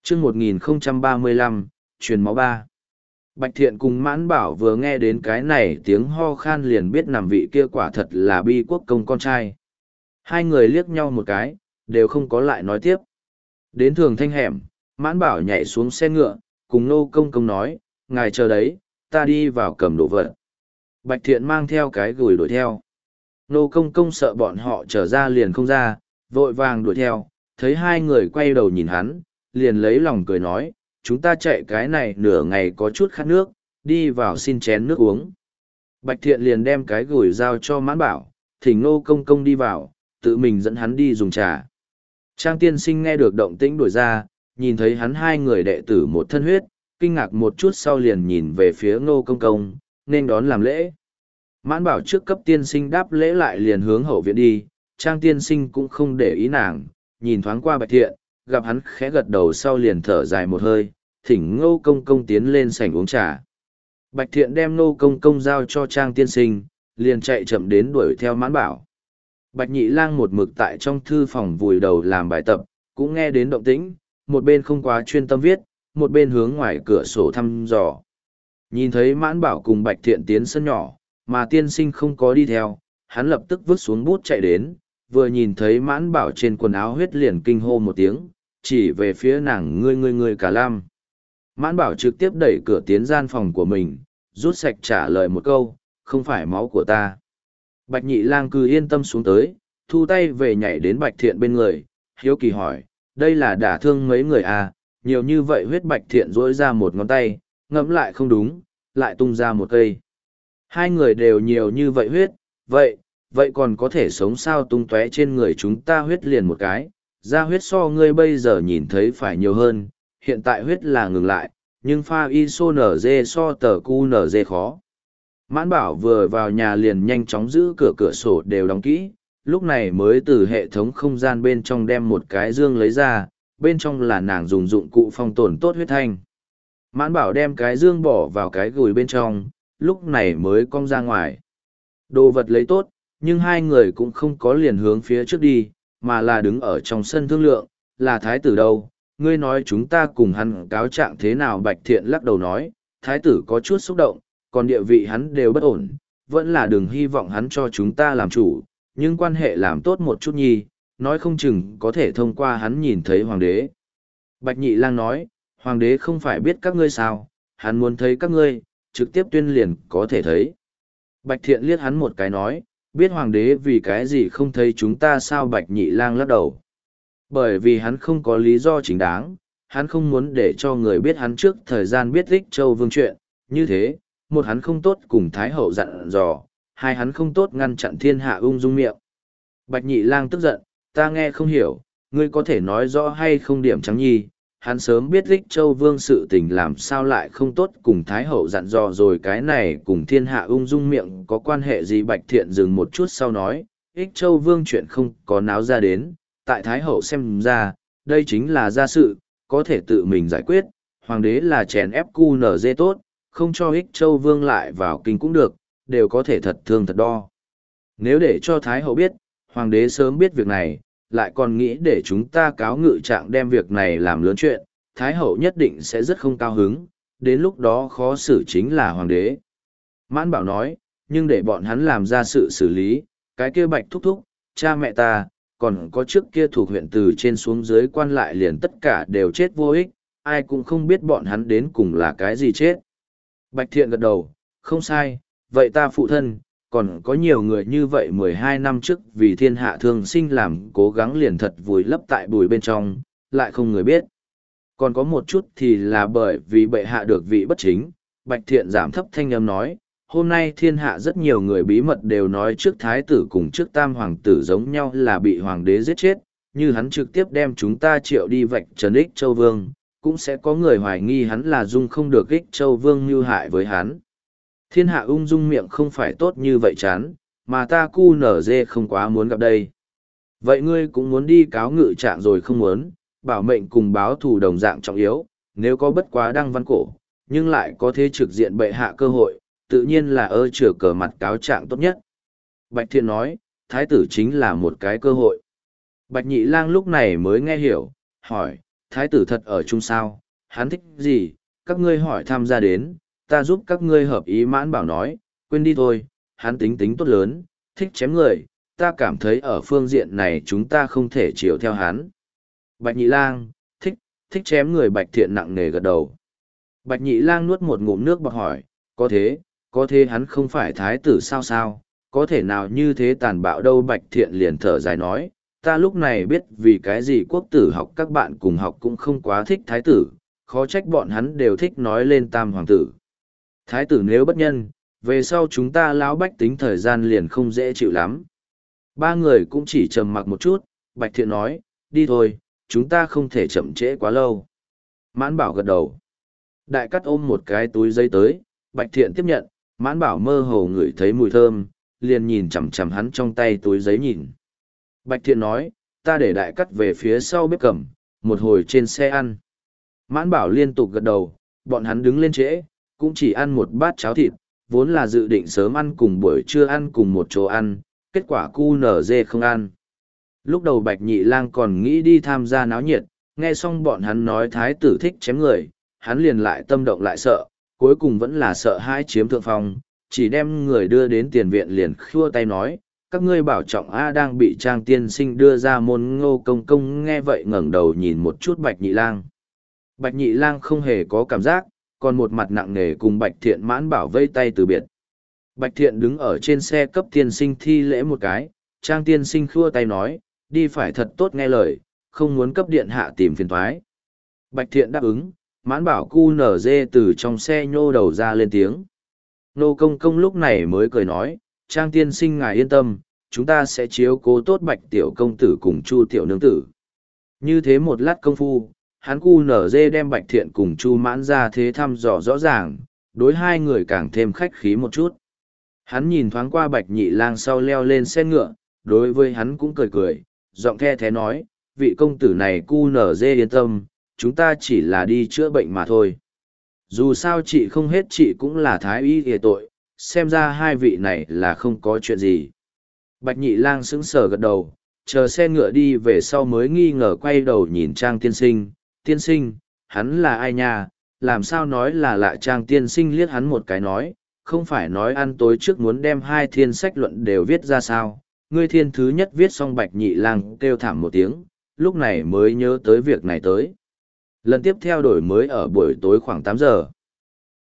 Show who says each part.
Speaker 1: chương 1035, truyền máu ba. Bạch Thiện cùng Mãn Bảo vừa nghe đến cái này tiếng ho khan liền biết nằm vị kia quả thật là Bi Quốc công con trai. Hai người liếc nhau một cái, đều không có lại nói tiếp. Đến Thường Thanh hẻm, Mãn Bảo nhảy xuống xe ngựa, cùng Nô Công Công nói, ngài chờ đấy, ta đi vào cầm đồ vật. Bạch Thiện mang theo cái gùi đuổi theo. Nô Công Công sợ bọn họ trở ra liền không ra, vội vàng đuổi theo, thấy hai người quay đầu nhìn hắn, liền lấy lòng cười nói, chúng ta chạy cái này nửa ngày có chút khát nước, đi vào xin chén nước uống. Bạch Thiện liền đem cái gùi giao cho Mãn Bảo, thỉnh Nô Công Công đi vào, tự mình dẫn hắn đi dùng trà. Trang tiên sinh nghe được động tĩnh đuổi ra, nhìn thấy hắn hai người đệ tử một thân huyết, kinh ngạc một chút sau liền nhìn về phía Nô Công Công, nên đón làm lễ. Mãn Bảo trước cấp tiên sinh đáp lễ lại liền hướng hậu viện đi, Trang tiên sinh cũng không để ý nàng, nhìn thoáng qua Bạch Thiện, gặp hắn khẽ gật đầu sau liền thở dài một hơi, thỉnh Ngô Công Công tiến lên sảnh uống trà. Bạch Thiện đem Ngô Công Công giao cho Trang tiên sinh, liền chạy chậm đến đuổi theo Mãn Bảo. Bạch Nhị Lang một mực tại trong thư phòng vùi đầu làm bài tập, cũng nghe đến động tĩnh, một bên không quá chuyên tâm viết, một bên hướng ngoài cửa sổ thăm dò. Nhìn thấy Mãn Bảo cùng Bạch Thiện tiến sân nhỏ, mà tiên sinh không có đi theo, hắn lập tức vứt xuống bút chạy đến, vừa nhìn thấy Mãn Bảo trên quần áo huyết liền kinh hô một tiếng, chỉ về phía nàng ngươi cả lam. Mãn Bảo trực tiếp đẩy cửa tiến gian phòng của mình, rút sạch trả lời một câu, không phải máu của ta. Bạch Nhị Lang cứ yên tâm xuống tới, thu tay về nhảy đến Bạch Thiện bên người, hiếu kỳ hỏi, đây là đả thương mấy người à, nhiều như vậy huyết. Bạch Thiện rỗi ra một ngón tay, ngẫm lại không đúng, lại tung ra một cây. Hai người đều nhiều như vậy huyết, vậy còn có thể sống sao? Tung tóe trên người chúng ta huyết liền một cái, ra huyết so ngươi bây giờ nhìn thấy phải nhiều hơn, hiện tại huyết là ngừng lại, nhưng pha ISO-NG so tờ QNG khó. Mãn Bảo vừa vào nhà liền nhanh chóng giữ cửa sổ đều đóng kỹ, lúc này mới từ hệ thống không gian bên trong đem một cái dương lấy ra, bên trong là nàng dùng dụng cụ phong tồn tốt huyết thanh. Mãn Bảo đem cái dương bỏ vào cái gùi bên trong, lúc này mới cong ra ngoài. Đồ vật lấy tốt, nhưng hai người cũng không có liền hướng phía trước đi, mà là đứng ở trong sân thương lượng, là thái tử đâu, ngươi nói chúng ta cùng hắn cáo trạng thế nào? Bạch Thiện lắc đầu nói, thái tử có chút xúc động, còn địa vị hắn đều bất ổn, vẫn là đừng hy vọng hắn cho chúng ta làm chủ, nhưng quan hệ làm tốt một chút nhi, nói không chừng có thể thông qua hắn nhìn thấy hoàng đế. Bạch Nhị Lang nói, hoàng đế không phải biết các ngươi sao, hắn muốn thấy các ngươi, trực tiếp tuyên liền có thể thấy. Bạch Thiện liếc hắn một cái nói, biết hoàng đế vì cái gì không thấy chúng ta sao? Bạch Nhị Lang lắc đầu. Bởi vì hắn không có lý do chính đáng, hắn không muốn để cho người biết hắn trước thời gian biết Ích Châu Vương chuyện, như thế, một hắn không tốt cùng Thái Hậu dặn dò, hai hắn không tốt ngăn chặn thiên hạ ung dung miệng. Bạch Nhị Lang tức giận, ta nghe không hiểu, ngươi có thể nói rõ hay không? Điểm trắng nhi, hắn sớm biết Ích Châu Vương sự tình làm sao lại không tốt cùng Thái Hậu dặn dò rồi, cái này cùng thiên hạ ung dung miệng có quan hệ gì? Bạch Thiện dừng một chút sau nói, Ích Châu Vương chuyện không có náo ra đến, tại Thái Hậu xem ra, đây chính là gia sự, có thể tự mình giải quyết, hoàng đế là chèn ép QNG tốt, không cho Ích Châu Vương lại vào kinh cũng được, đều có thể thật thương thật đo. Nếu để cho Thái Hậu biết, hoàng đế sớm biết việc này, lại còn nghĩ để chúng ta cáo ngự trạng đem việc này làm lớn chuyện, Thái Hậu nhất định sẽ rất không cao hứng, đến lúc đó khó xử chính là hoàng đế. Mãn Bảo nói, nhưng để bọn hắn làm ra sự xử lý, cái kia Bạch thúc thúc, cha mẹ ta, còn có trước kia thuộc huyện từ trên xuống dưới quan lại liền tất cả đều chết vô ích, ai cũng không biết bọn hắn đến cùng là cái gì chết. Bạch Thiện gật đầu, không sai, vậy ta phụ thân, còn có nhiều người như vậy 12 năm trước vì thiên hạ thương sinh làm cố gắng liền thật vùi lấp tại bùi bên trong, lại không người biết. Còn có một chút thì là bởi vì bệ hạ được vị bất chính, Bạch Thiện giảm thấp thanh âm nói, hôm nay thiên hạ rất nhiều người bí mật đều nói trước thái tử cùng trước tam hoàng tử giống nhau là bị hoàng đế giết chết, như hắn trực tiếp đem chúng ta triệu đi vạch trần Ích Châu Vương, cũng sẽ có người hoài nghi hắn là dung không được Ích Châu Vương mưu hại với hắn. Thiên hạ ung dung miệng không phải tốt như vậy chán, mà ta QNG không quá muốn gặp đây. Vậy ngươi cũng muốn đi cáo ngự trạng rồi không muốn, bảo mệnh cùng báo thù đồng dạng trọng yếu, nếu có bất quá đăng văn cổ, nhưng lại có thế trực diện bệ hạ cơ hội, tự nhiên là chừa cờ mặt cáo trạng tốt nhất. Bạch Thiện nói, thái tử chính là một cái cơ hội. Bạch Nhị Lang lúc này mới nghe hiểu, hỏi, thái tử thật ở chung sao, hắn thích gì, các ngươi hỏi tham gia đến, ta giúp các ngươi hợp ý. Mãn Bảo nói, quên đi thôi, hắn tính tính tốt lớn, thích chém người, ta cảm thấy ở phương diện này chúng ta không thể chiều theo hắn. Bạch Nhị Lang, thích chém người. Bạch Thiện nặng nề gật đầu. Bạch Nhị Lang nuốt một ngụm nước bọt hỏi, có thế hắn không phải thái tử sao, có thể nào như thế tàn bạo đâu. Bạch Thiện liền thở dài nói, ta lúc này biết vì cái gì quốc tử học các bạn cùng học cũng không quá thích thái tử, khó trách bọn hắn đều thích nói lên tam hoàng tử. Thái tử nếu bất nhân, về sau chúng ta lão bách tính thời gian liền không dễ chịu lắm. Ba người cũng chỉ trầm mặc một chút, Bạch Thiện nói, đi thôi, chúng ta không thể chậm trễ quá lâu. Mãn Bảo gật đầu. Đại Cát ôm một cái túi giấy tới, Bạch Thiện tiếp nhận, Mãn Bảo mơ hồ ngửi thấy mùi thơm, liền nhìn chằm chằm hắn trong tay túi giấy nhìn. Bạch Thiện nói, ta để Đại Cát về phía sau bếp cầm, một hồi trên xe ăn. Mãn Bảo liên tục gật đầu, bọn hắn đứng lên trễ, cũng chỉ ăn một bát cháo thịt, vốn là dự định sớm ăn cùng buổi trưa ăn cùng một chỗ ăn, kết quả QNZ không ăn. Lúc đầu Bạch Nhị Lang còn nghĩ đi tham gia náo nhiệt, nghe xong bọn hắn nói thái tử thích chém người, hắn liền lại tâm động lại sợ, cuối cùng vẫn là sợ hãi chiếm thượng phong, chỉ đem người đưa đến tiền viện liền khua tay nói, các ngươi bảo trọng A. Đang bị Trang tiên sinh đưa ra môn. Ngô Công Công nghe vậy ngẩng đầu nhìn một chút Bạch Nhị Lang. Bạch Nhị Lang không hề có cảm giác, còn một mặt nặng nề cùng Bạch Thiện Mãn Bảo vây tay từ biệt. Bạch Thiện đứng ở trên xe cấp tiên sinh thi lễ một cái, Trang tiên sinh khua tay nói, đi phải thật tốt nghe lời, không muốn cấp điện hạ tìm phiền toái. Bạch Thiện đáp ứng, Mãn Bảo QNZ từ trong xe nhô đầu ra lên tiếng. Nô Công Công lúc này mới cười nói, Trang tiên sinh ngài yên tâm, chúng ta sẽ chiếu cố tốt Bạch tiểu công tử cùng Chu tiểu nương tử. Như thế một lát công phu, hắn QNZ đem Bạch Thiện cùng Chu Mãn ra thế thăm dò rõ ràng, đối hai người càng thêm khách khí một chút. Hắn nhìn thoáng qua Bạch Nhị Lang sau leo lên xe ngựa, đối với hắn cũng cười cười, giọng the thế nói, vị công tử này QNZ yên tâm, chúng ta chỉ là đi chữa bệnh mà thôi. Dù sao chị không hết chị cũng là thái y ghề tội, xem ra hai vị này là không có chuyện gì. Bạch Nhị Lang sững sờ gật đầu, chờ xe ngựa đi về sau mới nghi ngờ quay đầu nhìn Trang tiên sinh, hắn là ai nha, làm sao nói là lạ. Trang tiên sinh liếc hắn một cái nói, không phải nói ăn tối trước muốn đem hai thiên sách luận đều viết ra sao, ngươi thiên thứ nhất viết xong. Bạch Nhị Lang kêu thảm một tiếng, lúc này mới nhớ tới việc này tới. Lần tiếp theo đổi mới ở buổi tối khoảng 8 giờ.